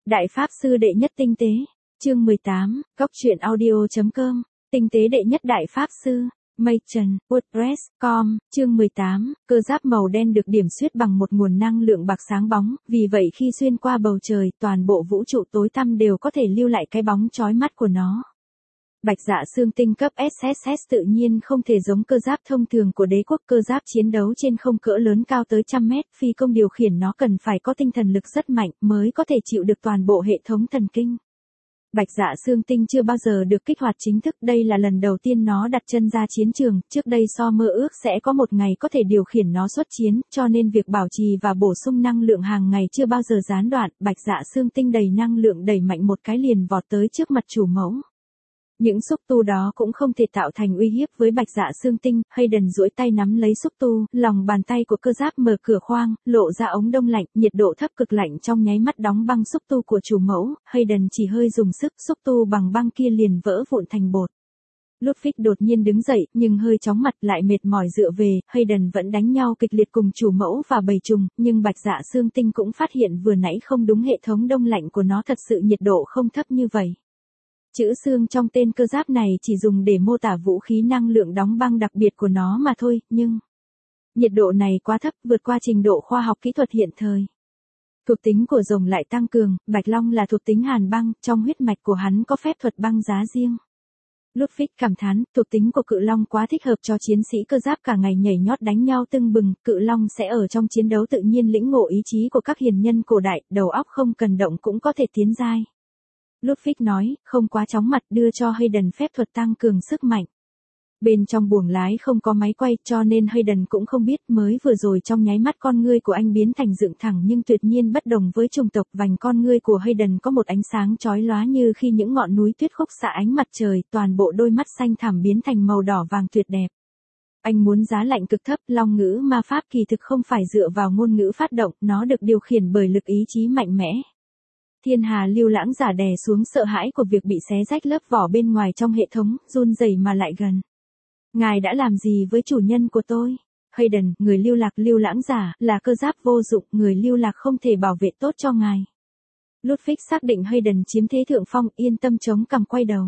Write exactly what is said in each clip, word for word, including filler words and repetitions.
Đại Pháp Sư Đệ Nhất Tinh Tế, chương mười tám, Góc Truyện Audio chấm com, Tinh Tế Đệ Nhất Đại Pháp Sư, Mây Trần, WordPress chấm com, chương mười tám, cơ giáp màu đen được điểm xuyết bằng một nguồn năng lượng bạc sáng bóng, vì vậy khi xuyên qua bầu trời, toàn bộ vũ trụ tối tăm đều có thể lưu lại cái bóng chói mắt của nó. Bạch Dạ Xương Tinh cấp ét ét ét tự nhiên không thể giống cơ giáp thông thường của đế quốc, cơ giáp chiến đấu trên không cỡ lớn cao tới trăm mét, phi công điều khiển nó cần phải có tinh thần lực rất mạnh mới có thể chịu được toàn bộ hệ thống thần kinh. Bạch Dạ Xương Tinh chưa bao giờ được kích hoạt chính thức, đây là lần đầu tiên nó đặt chân ra chiến trường, trước đây so mơ ước sẽ có một ngày có thể điều khiển nó xuất chiến, cho nên việc bảo trì và bổ sung năng lượng hàng ngày chưa bao giờ gián đoạn. Bạch Dạ Xương Tinh đầy năng lượng đẩy mạnh một cái liền vọt tới trước mặt chủ mẫu. Những xúc tu đó cũng không thể tạo thành uy hiếp với Bạch Dạ Xương Tinh. Hayden duỗi tay nắm lấy xúc tu, lòng bàn tay của cơ giáp mở cửa khoang, lộ ra ống đông lạnh, nhiệt độ thấp cực lạnh trong nháy mắt đóng băng xúc tu của chủ mẫu. Hayden chỉ hơi dùng sức, xúc tu bằng băng kia liền vỡ vụn thành bột. Ludwig đột nhiên đứng dậy, nhưng hơi chóng mặt, lại mệt mỏi dựa về. Hayden vẫn đánh nhau kịch liệt cùng chủ mẫu và bầy trùng, nhưng Bạch Dạ Xương Tinh cũng phát hiện vừa nãy không đúng, hệ thống đông lạnh của nó thật sự nhiệt độ không thấp như vậy. Chữ xương trong tên cơ giáp này chỉ dùng để mô tả vũ khí năng lượng đóng băng đặc biệt của nó mà thôi, nhưng nhiệt độ này quá thấp, vượt qua trình độ khoa học kỹ thuật hiện thời. Thuộc tính của rồng lại tăng cường, Bạch Long là thuộc tính hàn băng, trong huyết mạch của hắn có phép thuật băng giá riêng. Ludwig cảm thán, thuộc tính của cự long quá thích hợp cho chiến sĩ cơ giáp cả ngày nhảy nhót đánh nhau tưng bừng, cự long sẽ ở trong chiến đấu tự nhiên lĩnh ngộ ý chí của các hiền nhân cổ đại, đầu óc không cần động cũng có thể tiến giai. Ludwig nói, không quá chóng mặt, đưa cho Hayden phép thuật tăng cường sức mạnh. Bên trong buồng lái không có máy quay, cho nên Hayden cũng không biết, mới vừa rồi trong nháy mắt con ngươi của anh biến thành dựng thẳng nhưng tuyệt nhiên bất đồng với chủng tộc. Vành con ngươi của Hayden có một ánh sáng chói lóa như khi những ngọn núi tuyết khúc xạ ánh mặt trời, toàn bộ đôi mắt xanh thẳm biến thành màu đỏ vàng tuyệt đẹp. Anh muốn giá lạnh cực thấp, long ngữ ma pháp kỳ thực không phải dựa vào ngôn ngữ phát động, nó được điều khiển bởi lực ý chí mạnh mẽ. Thiên Hà Lưu Lãng Giả đè xuống sợ hãi của việc bị xé rách lớp vỏ bên ngoài trong hệ thống, run rẩy mà lại gần. Ngài đã làm gì với chủ nhân của tôi? Hayden, người lưu lạc Lưu Lãng Giả, là cơ giáp vô dụng, người lưu lạc không thể bảo vệ tốt cho ngài. Ludwig xác định Hayden chiếm thế thượng phong, yên tâm chống cằm quay đầu.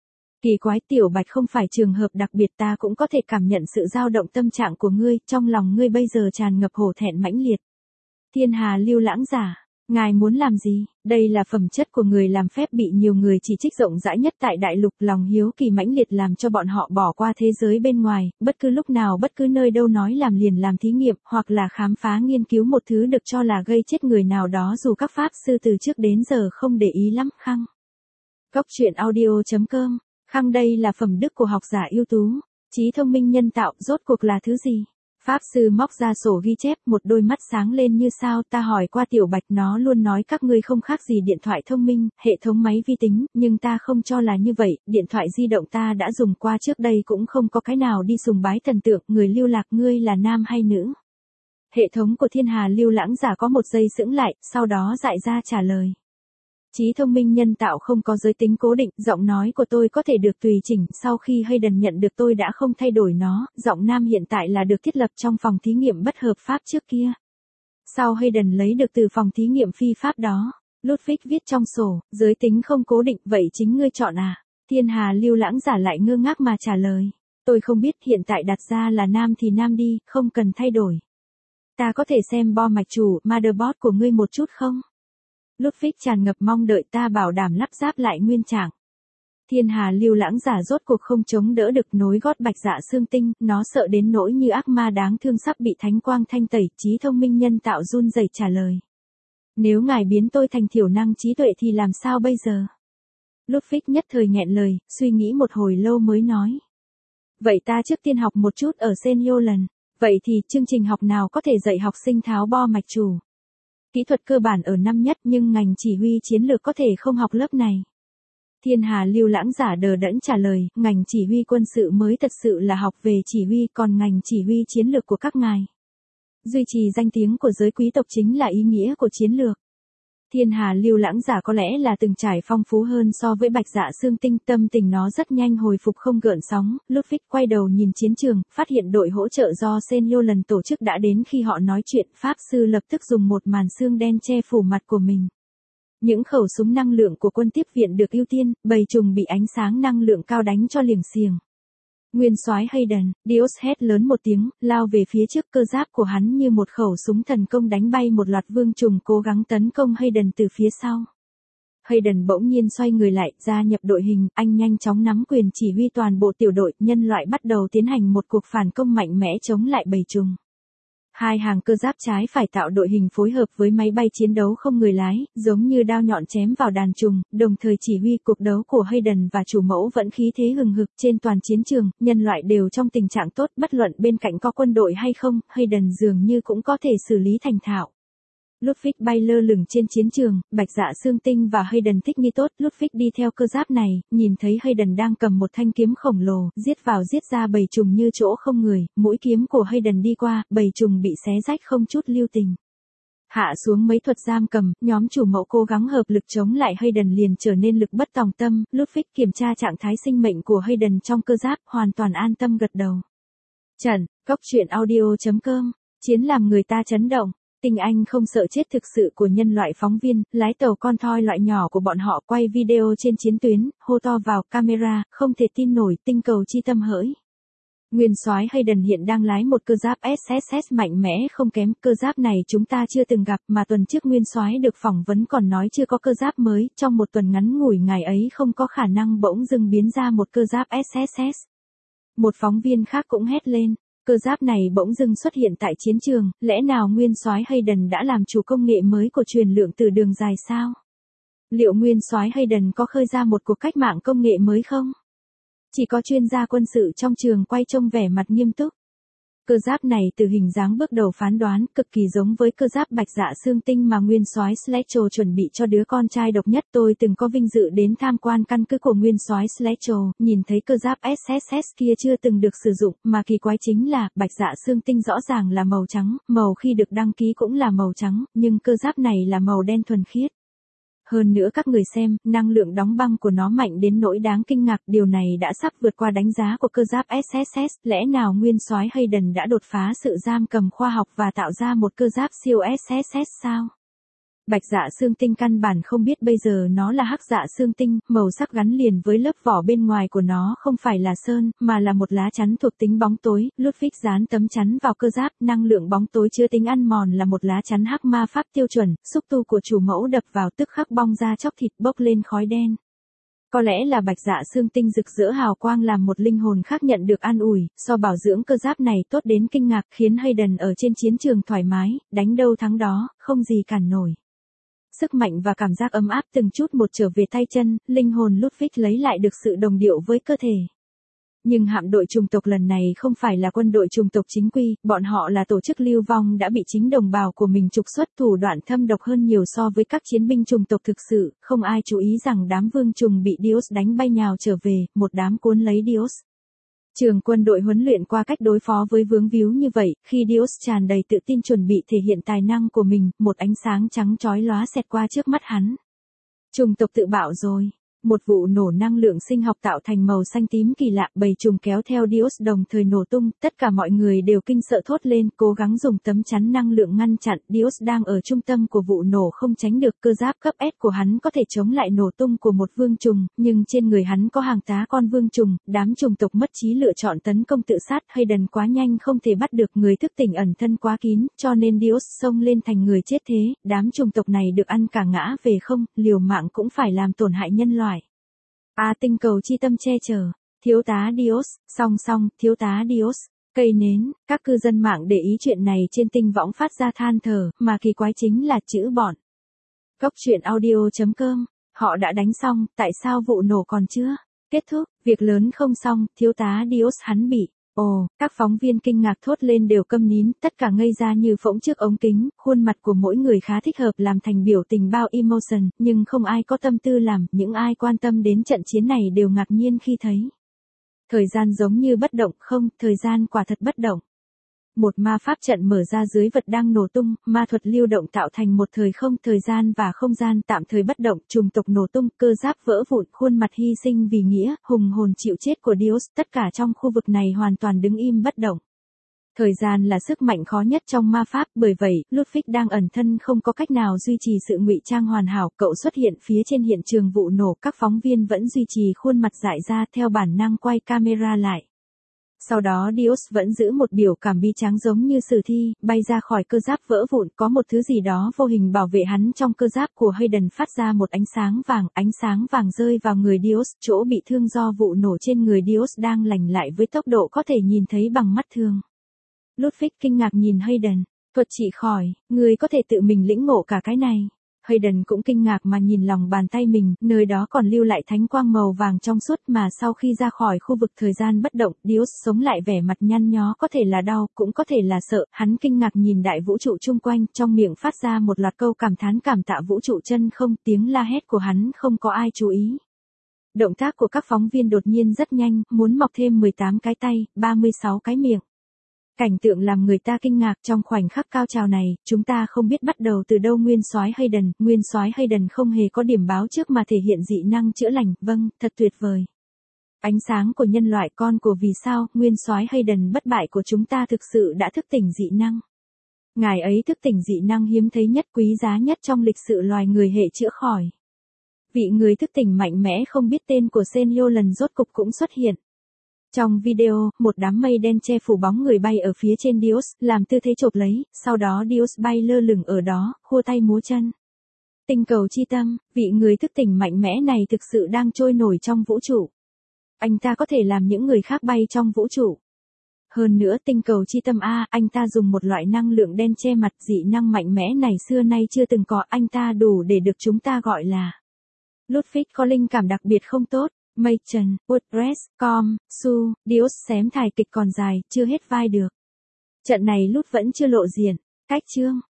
Kỳ quái, Tiểu Bạch không phải trường hợp đặc biệt, ta cũng có thể cảm nhận sự dao động tâm trạng của ngươi, trong lòng ngươi bây giờ tràn ngập hổ thẹn mãnh liệt. Thiên Hà Lưu Lãng Giả. Ngài muốn làm gì? Đây là phẩm chất của người làm phép bị nhiều người chỉ trích rộng rãi nhất tại đại lục, lòng hiếu kỳ mãnh liệt làm cho bọn họ bỏ qua thế giới bên ngoài, bất cứ lúc nào bất cứ nơi đâu nói làm liền làm thí nghiệm, hoặc là khám phá nghiên cứu một thứ được cho là gây chết người nào đó dù các pháp sư từ trước đến giờ không để ý lắm. Khăng. Góc Truyện Audio chấm com, khăng đây là phẩm đức của học giả ưu tú, trí thông minh nhân tạo, rốt cuộc là thứ gì? Pháp sư móc ra sổ ghi chép, một đôi mắt sáng lên như sao. Ta hỏi qua Tiểu Bạch, nó luôn nói các ngươi không khác gì điện thoại thông minh, hệ thống máy vi tính, nhưng ta không cho là như vậy, điện thoại di động ta đã dùng qua trước đây cũng không có cái nào đi sùng bái thần tượng. Người lưu lạc, ngươi là nam hay nữ? Hệ thống của Thiên Hà Lưu Lãng Giả có một giây sững lại, sau đó dại ra trả lời. Trí thông minh nhân tạo không có giới tính cố định, giọng nói của tôi có thể được tùy chỉnh, sau khi Hayden nhận được tôi đã không thay đổi nó, giọng nam hiện tại là được thiết lập trong phòng thí nghiệm bất hợp pháp trước kia. Sau Hayden lấy được từ phòng thí nghiệm phi pháp đó, Ludwig viết trong sổ, giới tính không cố định, vậy chính ngươi chọn à? Thiên Hà Lưu Lãng Giả lại ngơ ngác mà trả lời. Tôi không biết, hiện tại đặt ra là nam thì nam đi, không cần thay đổi. Ta có thể xem bo mạch chủ, motherboard của ngươi một chút không? Ludwig tràn ngập mong đợi, ta bảo đảm lắp ráp lại nguyên trạng. Thiên Hà Lưu Lãng Giả rốt cuộc không chống đỡ được nối gót Bạch Dạ Xương Tinh, nó sợ đến nỗi như ác ma đáng thương sắp bị thánh quang thanh tẩy. Trí thông minh nhân tạo run rẩy trả lời. Nếu ngài biến tôi thành thiểu năng trí tuệ thì làm sao bây giờ? Ludwig nhất thời nghẹn lời, suy nghĩ một hồi lâu mới nói. Vậy ta trước tiên học một chút ở Seniolan. Vậy thì chương trình học nào có thể dạy học sinh tháo bo mạch chủ? Kỹ thuật cơ bản ở năm nhất, nhưng ngành chỉ huy chiến lược có thể không học lớp này. Thiên Hà Lưu Lãng Giả đờ đẫn trả lời, ngành chỉ huy quân sự mới thật sự là học về chỉ huy, còn ngành chỉ huy chiến lược của các ngài. Duy trì danh tiếng của giới quý tộc chính là ý nghĩa của chiến lược. Thiên Hà Lưu Lãng Giả có lẽ là từng trải phong phú hơn so với Bạch Dạ Xương Tinh, tâm tình nó rất nhanh hồi phục không gợn sóng. Ludwig quay đầu nhìn chiến trường, phát hiện đội hỗ trợ do Seniolan tổ chức đã đến. Khi họ nói chuyện, pháp sư lập tức dùng một màn xương đen che phủ mặt của mình. Những khẩu súng năng lượng của quân tiếp viện được ưu tiên, bầy trùng bị ánh sáng năng lượng cao đánh cho liềng xiềng. Nguyên soái Hayden, Dios hét lớn một tiếng, lao về phía trước, cơ giáp của hắn như một khẩu súng thần công đánh bay một loạt vương trùng cố gắng tấn công Hayden từ phía sau. Hayden bỗng nhiên xoay người lại, gia nhập đội hình, anh nhanh chóng nắm quyền chỉ huy toàn bộ tiểu đội, nhân loại bắt đầu tiến hành một cuộc phản công mạnh mẽ chống lại bầy trùng. Hai hàng cơ giáp trái phải tạo đội hình phối hợp với máy bay chiến đấu không người lái, giống như đao nhọn chém vào đàn trùng, đồng thời chỉ huy cuộc đấu của Hayden và chủ mẫu vẫn khí thế hừng hực trên toàn chiến trường, nhân loại đều trong tình trạng tốt, bất luận bên cạnh có quân đội hay không, Hayden dường như cũng có thể xử lý thành thạo. Ludwig bay lơ lửng trên chiến trường, Bạch Dạ Xương Tinh và Hayden thích nghi tốt, Ludwig đi theo cơ giáp này, nhìn thấy Hayden đang cầm một thanh kiếm khổng lồ, giết vào giết ra bầy trùng như chỗ không người, mũi kiếm của Hayden đi qua, bầy trùng bị xé rách không chút lưu tình. Hạ xuống mấy thuật giam cầm, nhóm chủ mẫu cố gắng hợp lực chống lại Hayden liền trở nên lực bất tòng tâm, Ludwig kiểm tra trạng thái sinh mệnh của Hayden trong cơ giáp, hoàn toàn an tâm gật đầu. Trần, Cốc truyện audio chấm com, chiến làm người ta chấn động. Tinh Anh không sợ chết thực sự của nhân loại phóng viên, lái tàu con thoi loại nhỏ của bọn họ quay video trên chiến tuyến, hô to vào camera, không thể tin nổi, tinh cầu chi tâm hỡi. Nguyên soái Hayden hiện đang lái một cơ giáp ét ét ét mạnh mẽ không kém, cơ giáp này chúng ta chưa từng gặp, mà tuần trước Nguyên soái được phỏng vấn còn nói chưa có cơ giáp mới, trong một tuần ngắn ngủi ngày ấy không có khả năng bỗng dưng biến ra một cơ giáp ét ét ét. Một phóng viên khác cũng hét lên. Cơ giáp này bỗng dưng xuất hiện tại chiến trường, lẽ nào Nguyên soái Hayden đã làm chủ công nghệ mới của truyền lượng từ đường dài sao? Liệu Nguyên soái Hayden có khơi ra một cuộc cách mạng công nghệ mới không? Chỉ có chuyên gia quân sự trong trường quay trông vẻ mặt nghiêm túc. Cơ giáp này từ hình dáng bước đầu phán đoán cực kỳ giống với cơ giáp Bạch Dạ Xương Tinh mà Nguyên soái Sledge chuẩn bị cho đứa con trai độc nhất. Tôi từng có vinh dự đến tham quan căn cứ của Nguyên soái Sledge, nhìn thấy cơ giáp ét ét ét kia chưa từng được sử dụng, mà kỳ quái chính là Bạch Dạ Xương Tinh rõ ràng là màu trắng, màu khi được đăng ký cũng là màu trắng, nhưng cơ giáp này là màu đen thuần khiết. Hơn nữa các người xem, năng lượng đóng băng của nó mạnh đến nỗi đáng kinh ngạc, điều này đã sắp vượt qua đánh giá của cơ giáp ét ét ét, lẽ nào Nguyên soái Hayden đã đột phá sự giam cầm khoa học và tạo ra một cơ giáp siêu ét ét ét sao? Bạch Dạ Xương Tinh căn bản không biết bây giờ nó là Hắc Dạ Xương Tinh, màu sắc gắn liền với lớp vỏ bên ngoài của nó không phải là sơn, mà là một lá chắn thuộc tính bóng tối. Ludwig dán tấm chắn vào cơ giáp, năng lượng bóng tối chứa tính ăn mòn là một lá chắn hắc ma pháp tiêu chuẩn, xúc tu của chủ mẫu đập vào tức khắc bong ra chóc thịt bốc lên khói đen. Có lẽ là Bạch Dạ Xương Tinh rực rỡ hào quang làm một linh hồn khác nhận được an ủi, so bảo dưỡng cơ giáp này tốt đến kinh ngạc, khiến Hayden ở trên chiến trường thoải mái, đánh đâu thắng đó, không gì cản nổi. Sức mạnh và cảm giác ấm áp từng chút một trở về tay chân, linh hồn Ludwig lấy lại được sự đồng điệu với cơ thể. Nhưng hạm đội chủng tộc lần này không phải là quân đội chủng tộc chính quy, bọn họ là tổ chức lưu vong đã bị chính đồng bào của mình trục xuất, thủ đoạn thâm độc hơn nhiều so với các chiến binh chủng tộc thực sự, không ai chú ý rằng đám vương trùng bị Dios đánh bay nhào trở về, một đám cuốn lấy Dios. Trường quân đội huấn luyện qua cách đối phó với vướng víu như vậy, khi Dios tràn đầy tự tin chuẩn bị thể hiện tài năng của mình, một ánh sáng trắng chói lóa xẹt qua trước mắt hắn. Chủng tộc tự bạo rồi. Một vụ nổ năng lượng sinh học tạo thành màu xanh tím kỳ lạ, bầy trùng kéo theo Dios đồng thời nổ tung, tất cả mọi người đều kinh sợ thốt lên, cố gắng dùng tấm chắn năng lượng ngăn chặn. Dios đang ở trung tâm của vụ nổ không tránh được, cơ giáp cấp S của hắn có thể chống lại nổ tung của một vương trùng, nhưng trên người hắn có hàng tá con vương trùng, đám trùng tộc mất trí lựa chọn tấn công tự sát. Hayden quá nhanh không thể bắt được, người thức tỉnh ẩn thân quá kín, cho nên Dios xông lên thành người chết thế, đám trùng tộc này được ăn cả ngã về không, liều mạng cũng phải làm tổn hại nhân loại. A tinh cầu chi tâm che chở, thiếu tá Dios, song song, thiếu tá Dios, cây nến, các cư dân mạng để ý chuyện này trên tinh võng phát ra than thở, mà kỳ quái chính là chữ bọn. Cốc truyện audio chấm com, họ đã đánh xong, tại sao vụ nổ còn chưa kết thúc, việc lớn không xong, thiếu tá Dios hắn bị. Ồ, các phóng viên kinh ngạc thốt lên đều câm nín, tất cả ngây ra như phỗng trước ống kính, khuôn mặt của mỗi người khá thích hợp làm thành biểu tình bao emotion, nhưng không ai có tâm tư làm, những ai quan tâm đến trận chiến này đều ngạc nhiên khi thấy. Thời gian giống như bất động, không, thời gian quả thật bất động. Một ma pháp trận mở ra dưới vật đang nổ tung, ma thuật lưu động tạo thành một thời không, thời gian và không gian tạm thời bất động, trùng tộc nổ tung, cơ giáp vỡ vụn, khuôn mặt hy sinh vì nghĩa, hùng hồn chịu chết của Dios, tất cả trong khu vực này hoàn toàn đứng im bất động. Thời gian là sức mạnh khó nhất trong ma pháp, bởi vậy, Ludwig đang ẩn thân không có cách nào duy trì sự ngụy trang hoàn hảo, cậu xuất hiện phía trên hiện trường vụ nổ, các phóng viên vẫn duy trì khuôn mặt dại ra theo bản năng quay camera lại. Sau đó Dios vẫn giữ một biểu cảm bi tráng giống như sử thi, bay ra khỏi cơ giáp vỡ vụn, có một thứ gì đó vô hình bảo vệ hắn trong cơ giáp của Hayden phát ra một ánh sáng vàng, ánh sáng vàng rơi vào người Dios, chỗ bị thương do vụ nổ trên người Dios đang lành lại với tốc độ có thể nhìn thấy bằng mắt thường. Ludwig kinh ngạc nhìn Hayden, thuật trị khỏi, người có thể tự mình lĩnh ngộ cả cái này. Hayden cũng kinh ngạc mà nhìn lòng bàn tay mình, nơi đó còn lưu lại thánh quang màu vàng trong suốt mà sau khi ra khỏi khu vực thời gian bất động, Dios sống lại vẻ mặt nhăn nhó, có thể là đau, cũng có thể là sợ, hắn kinh ngạc nhìn đại vũ trụ chung quanh, trong miệng phát ra một loạt câu cảm thán cảm tạ vũ trụ chân không, tiếng la hét của hắn không có ai chú ý. Động tác của các phóng viên đột nhiên rất nhanh, muốn mọc thêm mười tám cái tay, ba mươi sáu cái miệng. Cảnh tượng làm người ta kinh ngạc trong khoảnh khắc cao trào này, chúng ta không biết bắt đầu từ đâu. Nguyên soái Hayden, Nguyên soái Hayden không hề có điểm báo trước mà thể hiện dị năng chữa lành, vâng, thật tuyệt vời. Ánh sáng của nhân loại, con của vì sao, Nguyên soái Hayden bất bại của chúng ta thực sự đã thức tỉnh dị năng. Ngài ấy thức tỉnh dị năng hiếm thấy nhất, quý giá nhất trong lịch sử loài người hệ chữa khỏi. Vị người thức tỉnh mạnh mẽ không biết tên của Senyo lần rốt cục cũng xuất hiện. Trong video, một đám mây đen che phủ bóng người bay ở phía trên Dios, làm tư thế chộp lấy, sau đó Dios bay lơ lửng ở đó, khua tay múa chân. Tinh cầu chi tâm, vị người thức tỉnh mạnh mẽ này thực sự đang trôi nổi trong vũ trụ. Anh ta có thể làm những người khác bay trong vũ trụ. Hơn nữa tinh cầu chi tâm A, anh ta dùng một loại năng lượng đen che mặt, dị năng mạnh mẽ này xưa nay chưa từng có, anh ta đủ để được chúng ta gọi là. Ludwig có linh cảm đặc biệt không tốt. Machen, WordPress, com, Su, Dios xém thải kịch còn dài, chưa hết vai được. Trận này Lud vẫn chưa lộ diện. Cách chương.